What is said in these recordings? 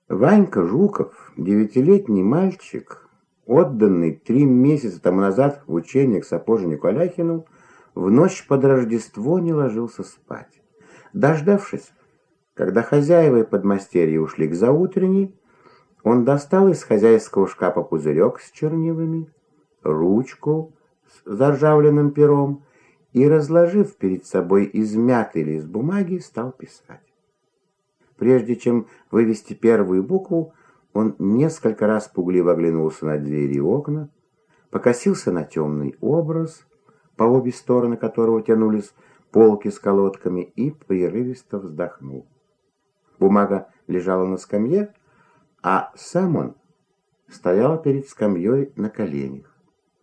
Ванька Жуков, 9-летний мальчик, отданный 3 месяца тому назад в учение к сапожнику Аляхину, в ночь под Рождество не ложился спать. Дождавшись, когда хозяева и подмастерья ушли к заутренней, он достал из хозяйского шкафа пузырек с чернилами, ручку с заржавленным пером и, разложив перед собой измятый лист бумаги, стал писать. Прежде чем вывести первую букву, он несколько раз пугливо оглянулся на двери и окна, покосился на темный образ, по обе стороны которого тянулись полки с колодками, и прерывисто вздохнул. Бумага лежала на скамье, а сам он стоял перед скамьей на коленях.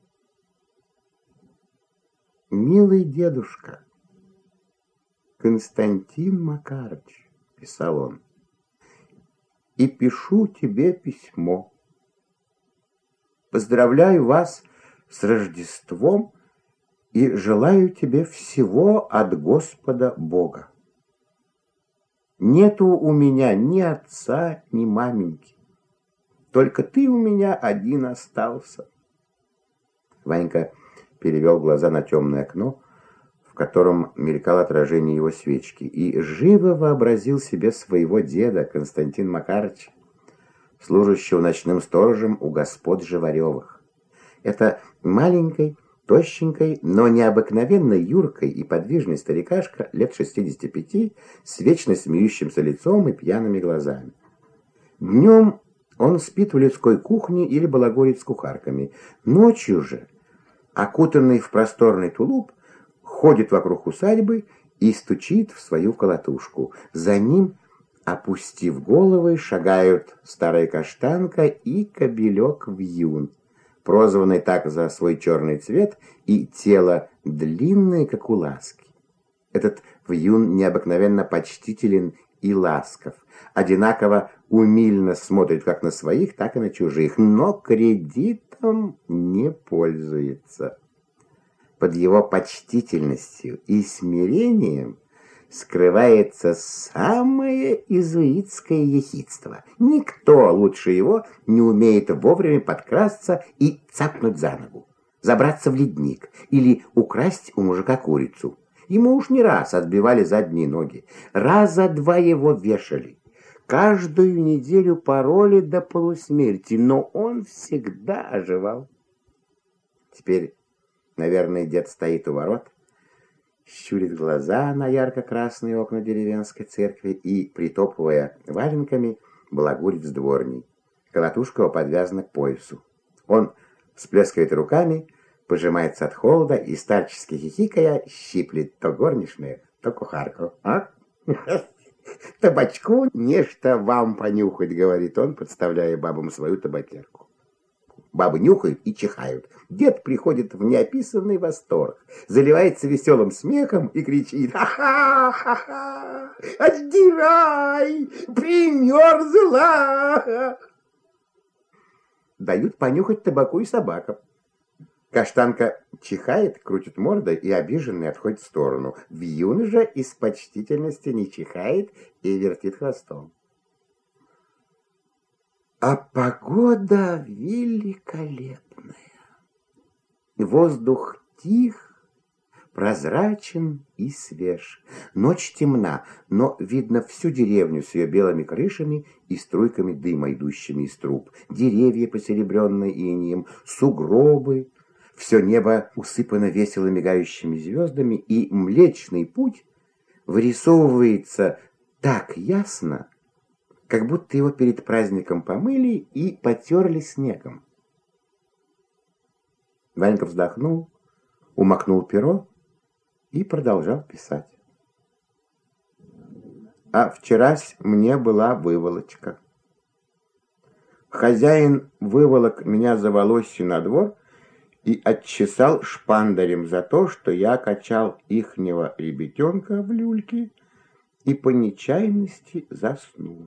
«Милый дедушка, Константин Макарыч», — писал он, — «и пишу тебе письмо. Поздравляю вас с Рождеством и желаю тебе всего от Господа Бога. Нету у меня ни отца, ни маменьки. Только ты у меня один остался». Ванька перевел глаза на темное окно, в котором мелькало отражение его свечки, и живо вообразил себе своего деда Константина Макарыча, служащего ночным сторожем у господ Живаревых. Это маленькой, тощенькой, но необыкновенно юркой и подвижной старикашка лет 65 с вечно смеющимся лицом и пьяными глазами. Днем он спит в людской кухне или балагурит с кухарками. Ночью же, окутанный в просторный тулуп, ходит вокруг усадьбы и стучит в свою колотушку. За ним, опустив головы, шагают старая каштанка и кобелек Вьюн, прозванный так за свой черный цвет и тело длинное, как у ласки. Этот Вьюн необыкновенно почтителен и ласков, одинаково умильно смотрит как на своих, так и на чужих, но кредитом не пользуется. Под его почтительностью и смирением скрывается самое иезуитское ехидство. Никто лучше его не умеет вовремя подкрасться и цапнуть за ногу, забраться в ледник или украсть у мужика курицу. Ему уж не раз отбивали задние ноги, раза 2 его вешали, каждую неделю пороли до полусмерти, но он всегда оживал. Теперь, наверное, дед стоит у ворот, щурит глаза на ярко-красные окна деревенской церкви и, притопывая валенками, балагурит с дворней. Колотушка его подвязана к поясу. Он всплескивает руками, пожимается от холода и, старчески хихикая, щиплет то горничную, то кухарку. «А? Табачку нечто вам понюхать», — говорит он, подставляя бабам свою табакерку. Бабы нюхают и чихают. Дед приходит в неописанный восторг, заливается веселым смехом и кричит: «Ха-ха-ха-ха! Отдирай! Примерзла!» Дают понюхать табаку и собакам. Каштанка чихает, крутит мордой и обиженный отходит в сторону. Вьюн же из почтительности не чихает и вертит хвостом. А погода великолепная. Воздух тих, прозрачен и свеж. Ночь темна, но видно всю деревню с ее белыми крышами и струйками дыма, идущими из труб. Деревья, посеребренные инеем, сугробы. Все небо усыпано весело мигающими звездами, и Млечный Путь вырисовывается так ясно, как будто его перед праздником помыли и потерли снегом. Ванька вздохнул, умокнул перо и продолжал писать. А вчерась мне была выволочка. Хозяин выволок меня за волосье на двор и отчесал шпандарем за то, что я качал ихнего ребятенка в люльке и по нечаянности заснул.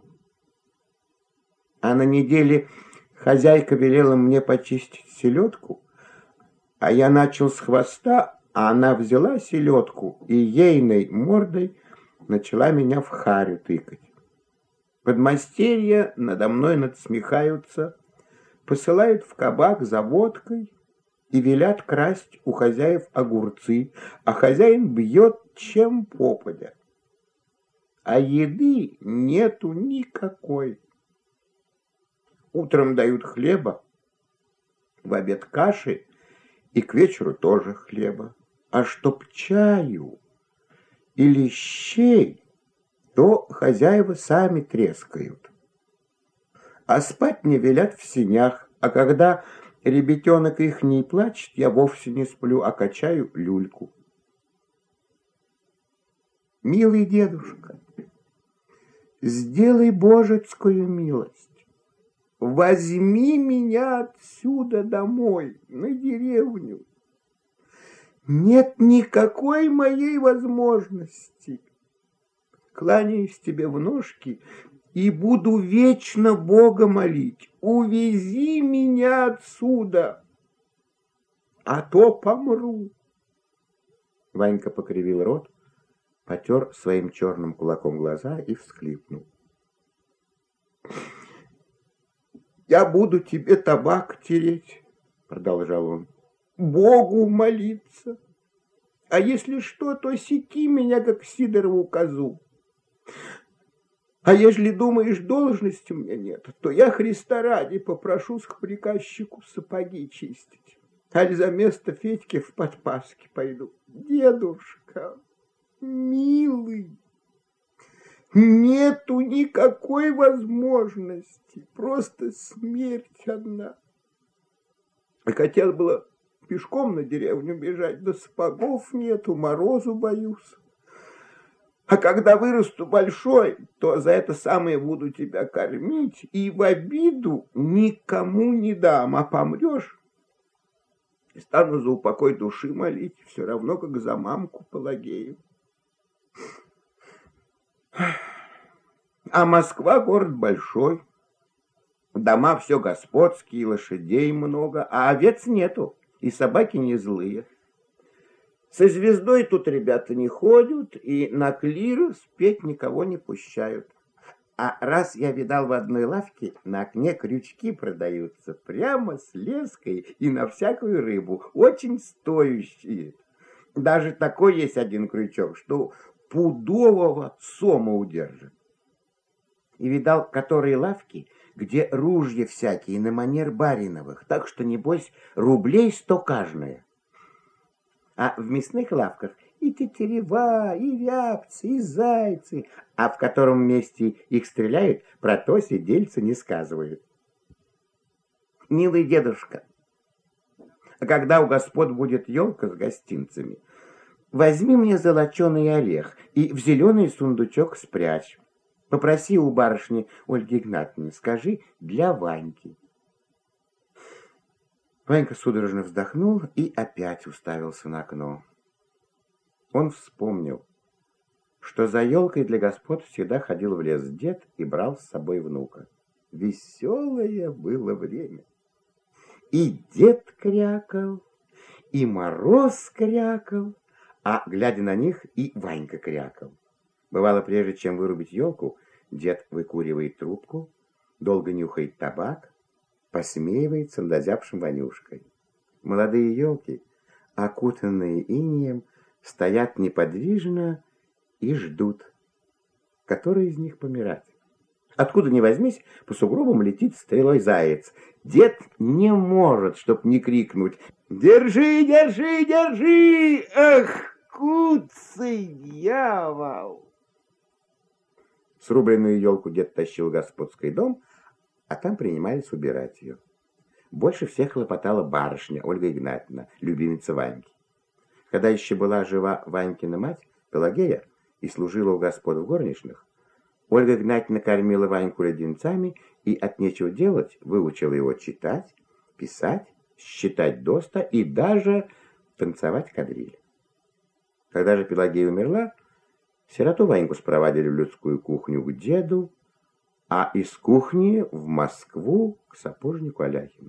А на неделе хозяйка велела мне почистить селедку, а я начал с хвоста, а она взяла селедку и ейной мордой начала меня в харю тыкать. Подмастерья надо мной надсмехаются, посылают в кабак за водкой и велят красть у хозяев огурцы, а хозяин бьет чем попадя. А еды нету никакой. Утром дают хлеба, в обед каши и к вечеру тоже хлеба. А чтоб чаю или щей, то хозяева сами трескают. А спать мне велят в сенях, а когда ребятенок их не плачет, я вовсе не сплю, а качаю люльку. Милый дедушка, сделай божецкую милость. Возьми меня отсюда домой, на деревню. Нет никакой моей возможности. Кланяюсь тебе в ножки и буду вечно Бога молить. Увези меня отсюда, а то помру. Ванька покривил рот, потер своим черным кулаком глаза и всхлипнул. «Я буду тебе табак тереть», — продолжал он, — «Богу молиться. А если что, то секи меня, как Сидорову козу. А ежели думаешь, должности у меня нет, то я Христа ради попрошусь к приказчику сапоги чистить. Аль за место Федьки в подпаске пойду. Дедушка, милый, нету никакой возможности, просто смерть одна. И хотел было пешком на деревню бежать, да сапогов нету, морозу боюсь. А когда вырасту большой, то за это самое буду тебя кормить и в обиду никому не дам, а помрешь, и стану за упокой души молить, все равно, как за мамку Пелагею. А Москва город большой, дома все господские, лошадей много, а овец нету, и собаки не злые. Со звездой тут ребята не ходят, и на клир спеть никого не пущают. А раз я видал в одной лавке, на окне крючки продаются, прямо с леской и на всякую рыбу, очень стоящие. Даже такой есть один крючок, что пудового сома удержит. И видал, которые лавки, где ружья всякие на манер бариновых, так что, небось, рублей 100 каждая. А в мясных лавках и тетерева, и рябцы, и зайцы, а в котором месте их стреляют, про то сидельцы не сказывают. Милый дедушка, а когда у господ будет елка с гостинцами, возьми мне золоченый орех и в зеленый сундучок спрячь. Попроси у барышни Ольги Игнатьевны, скажи, для Ваньки. Ванька судорожно вздохнул и опять уставился на окно. Он вспомнил, что за елкой для господ всегда ходил в лес дед и брал с собой внука. Веселое было время. И дед крякал, и Мороз крякал, а, глядя на них, и Ванька крякал. Бывало, прежде чем вырубить елку, дед выкуривает трубку, долго нюхает табак, посмеивается над озябшим Ванюшкой. Молодые елки, окутанные инеем, стоят неподвижно и ждут, который из них помирать. Откуда ни возьмись, по сугробам летит стрелой заяц. Дед не может, чтоб не крикнуть: «Держи, держи, держи! Ах, куцый дьявол!» Срубленную елку дед тащил в господский дом, а там принимались убирать ее. Больше всех хлопотала барышня Ольга Игнатьевна, любимица Ваньки. Когда еще была жива Ванькина мать, Пелагея, и служила у господ в горничных, Ольга Игнатьевна кормила Ваньку леденцами и от нечего делать выучила его читать, писать, считать доста и даже танцевать кадриль. Когда же Пелагея умерла, сироту Ваньку спровадили в людскую кухню к деду, а из кухни в Москву к сапожнику Аляхину.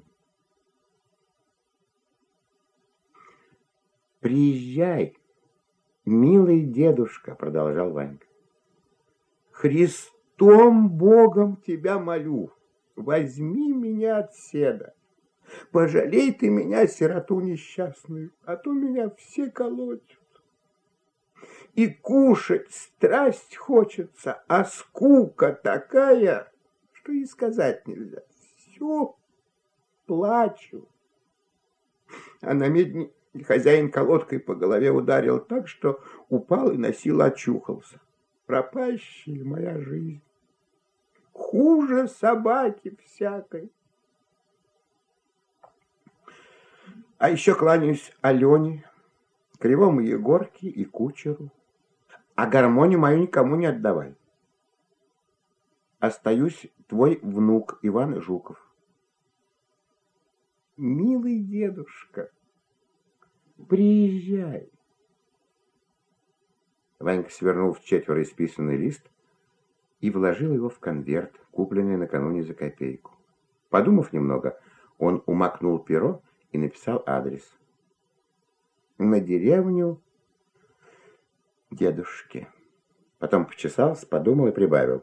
«Приезжай, милый дедушка», — продолжал Ванька. Христом Богом тебя молю, возьми меня отседа. Пожалей ты меня, сироту несчастную, а то меня все колотят. И кушать страсть хочется, а скука такая, что и сказать нельзя. Все плачу. А на медне хозяин колодкой по голове ударил так, что упал и на силу очухался. Пропащая моя жизнь. Хуже собаки всякой. А еще кланяюсь Алене, Кривому Егорке и кучеру. А гармонию мою никому не отдавай. Остаюсь твой внук Иван Жуков. Милый дедушка, приезжай. Ванька свернул в четверо исписанный лист и вложил его в конверт, купленный накануне за копейку. Подумав немного, он умакнул перо и написал адрес. На деревню дедушки. Потом почесался, подумал и прибавил.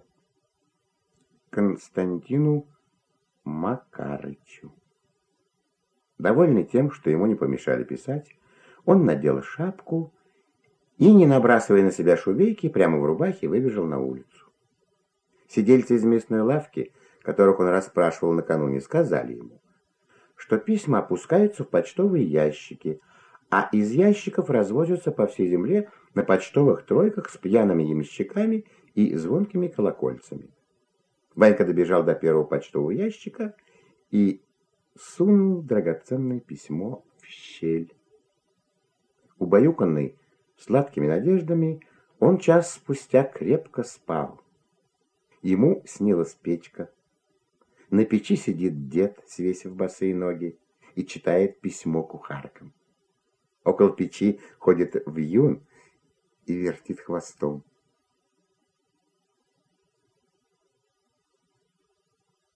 Константину Макарычу. Довольный тем, что ему не помешали писать, он надел шапку и, не набрасывая на себя шубейки, прямо в рубахе выбежал на улицу. Сидельцы из местной лавки, которых он расспрашивал накануне, сказали ему, что письма опускаются в почтовые ящики, а из ящиков развозятся по всей земле на почтовых тройках с пьяными ямщиками и звонкими колокольцами. Ванька добежал до первого почтового ящика и сунул драгоценное письмо в щель. Убаюканный сладкими надеждами, он час спустя крепко спал. Ему снилась печка. На печи сидит дед, свесив босые ноги, и читает письмо кухаркам. Около печи ходит вьюн и вертит хвостом.